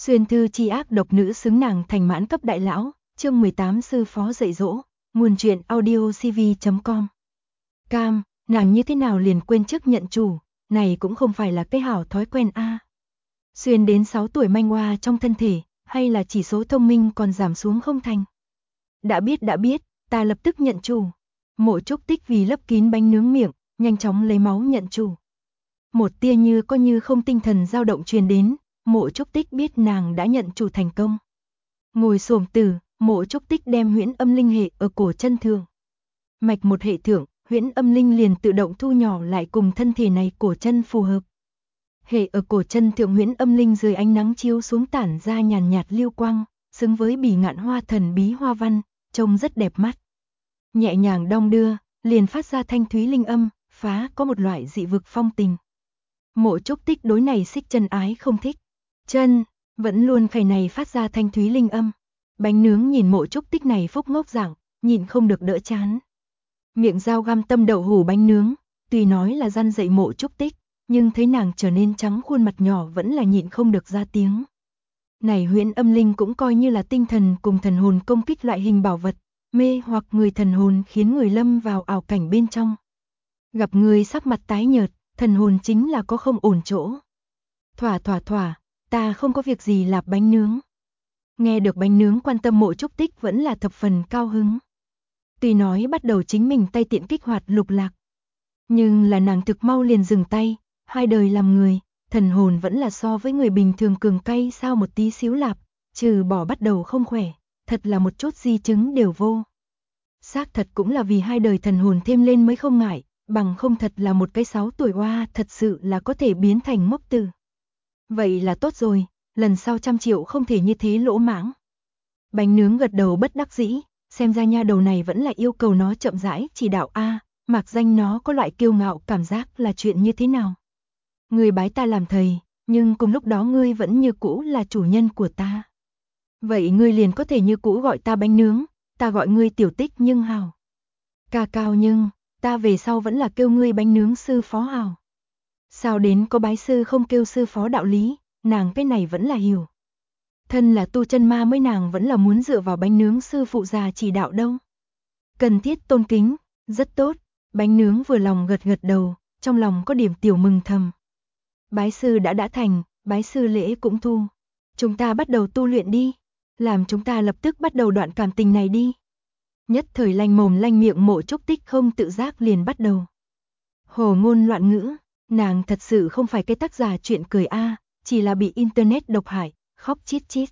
Xuyên thư chi ác độc nữ xứng nàng thành mãn cấp đại lão, chương 18 sư phó dạy dỗ, nguồn truyện audiocv.com. Cam, nàng như thế nào liền quên chức nhận chủ, này cũng không phải là cái hảo thói quen a. Xuyên đến 6 tuổi manh hoa trong thân thể, hay là chỉ số thông minh còn giảm xuống không thành. Đã biết, ta lập tức nhận chủ. Mộ Trúc Tích vì lấp kín bánh nướng miệng, nhanh chóng lấy máu nhận chủ. Một tia như có như không tinh thần dao động truyền đến, Mộ Trúc Tích biết nàng đã nhận chủ thành công. Ngồi xổm tử, Mộ Trúc Tích đem huyễn âm linh hệ ở cổ chân thượng. Mạch một hệ thượng, huyễn âm linh liền tự động thu nhỏ lại cùng thân thể này cổ chân phù hợp. Hệ ở cổ chân thượng huyễn âm linh dưới ánh nắng chiếu xuống tản ra nhàn nhạt lưu quang, xứng với bỉ ngạn hoa thần bí hoa văn, trông rất đẹp mắt. Nhẹ nhàng đong đưa, liền phát ra thanh thúy linh âm, phá có một loại dị vực phong tình. Mộ Trúc Tích đối này xích chân ái không thích. Chân, vẫn luôn khẩy này phát ra thanh thúy linh âm. Bánh nướng nhìn Mộ Trúc Tích này phúc ngốc dạng, nhìn không được đỡ chán. Miệng dao găm tâm đậu hủ bánh nướng, tuy nói là răn dạy Mộ Trúc Tích, nhưng thấy nàng trở nên trắng khuôn mặt nhỏ vẫn là nhịn không được ra tiếng. Này huyễn âm linh cũng coi như là tinh thần cùng thần hồn công kích loại hình bảo vật, mê hoặc người thần hồn khiến người lâm vào ảo cảnh bên trong. Gặp người sắc mặt tái nhợt, thần hồn chính là có không ổn chỗ. Thỏa, ta không có việc gì lạp bánh nướng. Nghe được bánh nướng quan tâm Mộ Trúc Tích vẫn là thập phần cao hứng. Tuy nói bắt đầu chính mình tay tiện kích hoạt lục lạc. Nhưng là nàng thực mau liền dừng tay, hai đời làm người, thần hồn vẫn là so với người bình thường cường cay sao một tí xíu lạp, trừ bỏ bắt đầu không khỏe, thật là một chút di chứng đều vô. Xác thật cũng là vì hai đời thần hồn thêm lên mới không ngại, bằng không thật là một cái 6 tuổi oa thật sự là có thể biến thành ngốc tử. Vậy là tốt rồi, lần sau 100 triệu không thể như thế lỗ mãng. Bánh nướng gật đầu bất đắc dĩ, xem ra nha đầu này vẫn là yêu cầu nó chậm rãi chỉ đạo a, mạc danh nó có loại kiêu ngạo cảm giác là chuyện như thế nào. Ngươi bái ta làm thầy, nhưng cùng lúc đó ngươi vẫn như cũ là chủ nhân của ta. Vậy ngươi liền có thể như cũ gọi ta bánh nướng, ta gọi ngươi tiểu tích nhưng hào. Ca cao nhưng, ta về sau vẫn là kêu ngươi bánh nướng sư phó hào. Sao đến có bái sư không kêu sư phó đạo lý, nàng cái này vẫn là hiểu. Thân là tu chân ma mới nàng vẫn là muốn dựa vào bánh nướng sư phụ già chỉ đạo đâu. Cần thiết tôn kính, rất tốt, bánh nướng vừa lòng gật đầu, trong lòng có điểm tiểu mừng thầm. Bái sư đã thành, bái sư lễ cũng thu. Chúng ta bắt đầu tu luyện đi, làm chúng ta lập tức bắt đầu đoạn cảm tình này đi. Nhất thời lanh mồm lanh miệng Mộ Trúc Tích không tự giác liền bắt đầu. Hồ ngôn loạn ngữ, nàng thật sự không phải cái tác giả chuyện cười a, chỉ là bị internet độc hại, khóc chít chít.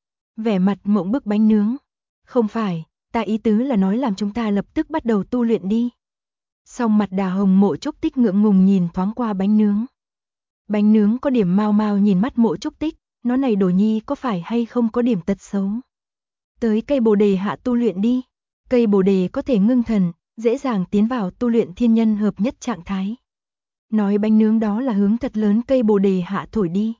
Vẻ mặt mộng bức bánh nướng. Không phải, ta ý tứ là nói làm chúng ta lập tức bắt đầu tu luyện đi. Song mặt đà hồng Mộ Trúc Tích ngượng ngùng nhìn thoáng qua bánh nướng. Bánh nướng có điểm mau mau nhìn mắt Mộ Trúc Tích, nó này đồ nhi có phải hay không có điểm tật xấu. Tới cây bồ đề hạ tu luyện đi, cây bồ đề có thể ngưng thần, dễ dàng tiến vào tu luyện thiên nhân hợp nhất trạng thái. Nói bánh nướng đó là hướng thật lớn cây bồ đề hạ thổi đi.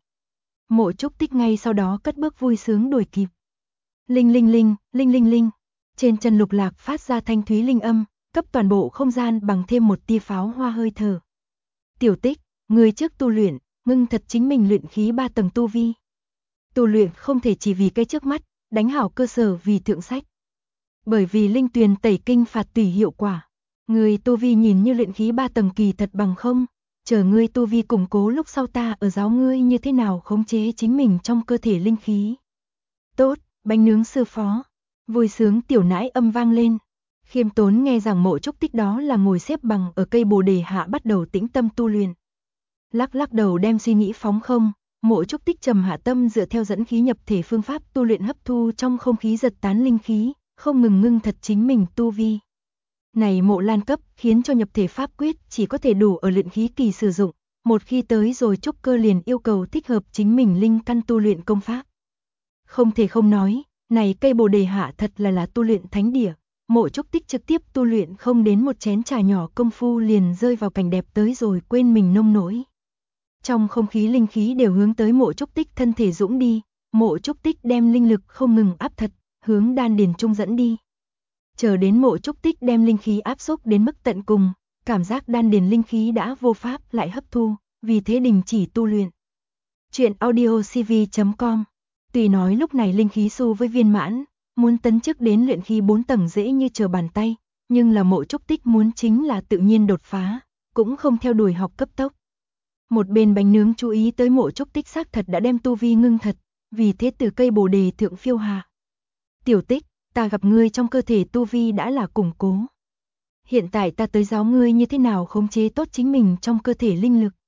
Mộ Trúc Tích ngay sau đó cất bước vui sướng đuổi kịp. Linh linh linh, trên chân lục lạc phát ra thanh thúy linh âm, cấp toàn bộ không gian bằng thêm một tia pháo hoa hơi thở. Tiểu Tích, người trước tu luyện, ngưng thật chính mình luyện khí 3 tầng tu vi. Tu luyện không thể chỉ vì cái trước mắt, đánh hảo cơ sở vì thượng sách. Bởi vì linh tuyền tẩy kinh phạt tùy hiệu quả, người tu vi nhìn như luyện khí 3 tầng kỳ thật bằng không, chờ ngươi tu vi củng cố lúc sau ta ở giáo ngươi như thế nào khống chế chính mình trong cơ thể linh khí. Tốt, bánh nướng sư phó, vui sướng tiểu nãi âm vang lên. Khiêm tốn nghe rằng Mộ Trúc Tích đó là ngồi xếp bằng ở cây bồ đề hạ bắt đầu tĩnh tâm tu luyện. Lắc đầu đem suy nghĩ phóng không, Mộ Trúc Tích trầm hạ tâm dựa theo dẫn khí nhập thể phương pháp tu luyện hấp thu trong không khí giật tán linh khí, không ngừng ngưng thật chính mình tu vi. Này mộ lan cấp khiến cho nhập thể pháp quyết chỉ có thể đủ ở luyện khí kỳ sử dụng, một khi tới rồi trúc cơ liền yêu cầu thích hợp chính mình linh căn tu luyện công pháp. Không thể không nói, này cây bồ đề hạ thật là tu luyện thánh địa, Mộ Trúc Tích trực tiếp tu luyện không đến một chén trà nhỏ công phu liền rơi vào cảnh đẹp tới rồi quên mình nông nỗi. Trong không khí linh khí đều hướng tới Mộ Trúc Tích thân thể dũng đi, Mộ Trúc Tích đem linh lực không ngừng áp thật, hướng đan điền trung dẫn đi. Chờ đến Mộ Trúc Tích đem linh khí áp xúc đến mức tận cùng, cảm giác đan điền linh khí đã vô pháp lại hấp thu, vì thế đình chỉ tu luyện. Truyện audiocv.com Tuy nói lúc này linh khí xu với viên mãn, muốn tấn chức đến luyện khí 4 tầng dễ như trở bàn tay, nhưng là Mộ Trúc Tích muốn chính là tự nhiên đột phá, cũng không theo đuổi học cấp tốc. Một bên bánh nướng chú ý tới Mộ Trúc Tích xác thật đã đem tu vi ngưng thật, vì thế từ cây bồ đề thượng phiêu hạ. Tiểu Tích, ta gặp ngươi trong cơ thể tu vi đã là củng cố. Hiện tại ta tới giáo ngươi như thế nào khống chế tốt chính mình trong cơ thể linh lực.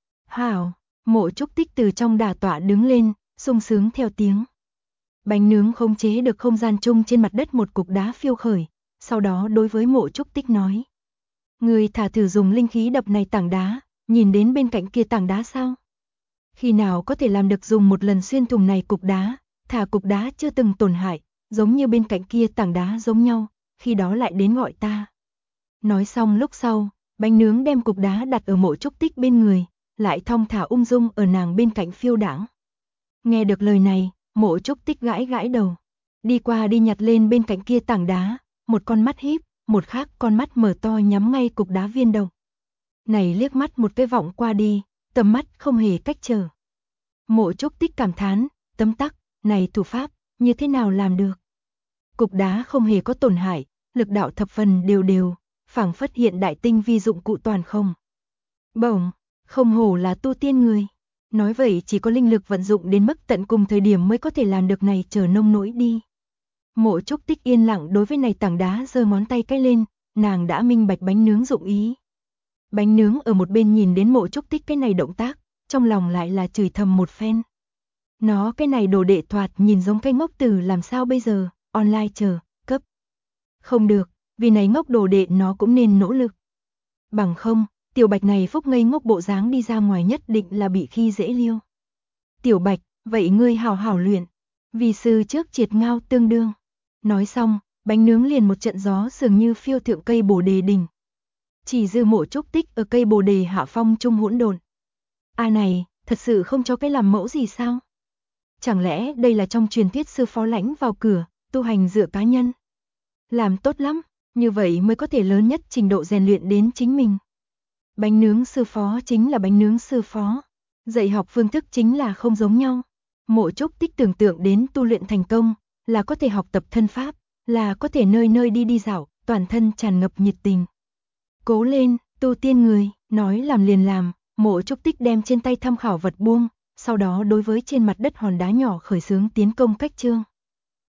Hảo, Mộ Trúc Tích từ trong đà tọa đứng lên, sung sướng theo tiếng. Bánh nướng khống chế được không gian chung trên mặt đất một cục đá phiêu khởi, sau đó đối với Mộ Trúc Tích nói. Ngươi thả thử dùng linh khí đập này tảng đá, nhìn đến bên cạnh kia tảng đá sao? Khi nào có thể làm được dùng một lần xuyên thủng này cục đá, thả cục đá chưa từng tổn hại, giống như bên cạnh kia tảng đá giống nhau, khi đó lại đến gọi ta. Nói xong lúc sau, bánh nướng đem cục đá đặt ở Mộ Trúc Tích bên người, lại thong thả ung dung ở nàng bên cạnh phiêu đãng. Nghe được lời này, Mộ Trúc Tích gãi gãi đầu, đi qua đi nhặt lên bên cạnh kia tảng đá, một con mắt híp, một khác con mắt mở to nhắm ngay cục đá viên đồng. Này liếc mắt một cái vọng qua đi, tầm mắt không hề cách trở. Mộ Trúc Tích cảm thán, tấm tắc, này thủ pháp, như thế nào làm được? Cục đá không hề có tổn hại, lực đạo thập phần đều đều, phảng phất hiện đại tinh vi dụng cụ toàn không. Bổng, không hổ là tu tiên người. Nói vậy chỉ có linh lực vận dụng đến mức tận cùng thời điểm mới có thể làm được này trở nông nỗi đi. Mộ Trúc Tích yên lặng đối với này tảng đá giơ ngón tay cái lên, nàng đã minh bạch bánh nướng dụng ý. Bánh nướng ở một bên nhìn đến Mộ Trúc Tích cái này động tác, trong lòng lại là chửi thầm một phen. Nó cái này đồ đệ thoạt nhìn giống cái ngốc tử làm sao bây giờ, online chờ, cấp. Không được, vì này ngốc đồ đệ nó cũng nên nỗ lực. Bằng không, Tiểu Bạch này phúc ngây ngốc bộ dáng đi ra ngoài nhất định là bị khi dễ liêu. Tiểu Bạch, vậy ngươi hào hảo luyện, vì sư trước triệt ngao tương đương. Nói xong, bánh nướng liền một trận gió dường như phiêu thượng cây bồ đề đỉnh. Chỉ dư Mộ Trúc Tích ở cây bồ đề hạ phong trung hỗn độn. A này, thật sự không cho cái làm mẫu gì sao? Chẳng lẽ đây là trong truyền thuyết sư phó lãnh vào cửa, tu hành dựa cá nhân? Làm tốt lắm, như vậy mới có thể lớn nhất trình độ rèn luyện đến chính mình. Bánh nướng sư phó chính là bánh nướng sư phó. Dạy học phương thức chính là không giống nhau. Mộ Trúc Tích tưởng tượng đến tu luyện thành công, là có thể học tập thân pháp, là có thể nơi nơi đi dạo, toàn thân tràn ngập nhiệt tình. Cố lên, tu tiên người, nói làm liền làm, Mộ Trúc Tích đem trên tay tham khảo vật buông, sau đó đối với trên mặt đất hòn đá nhỏ khởi xướng tiến công cách chương.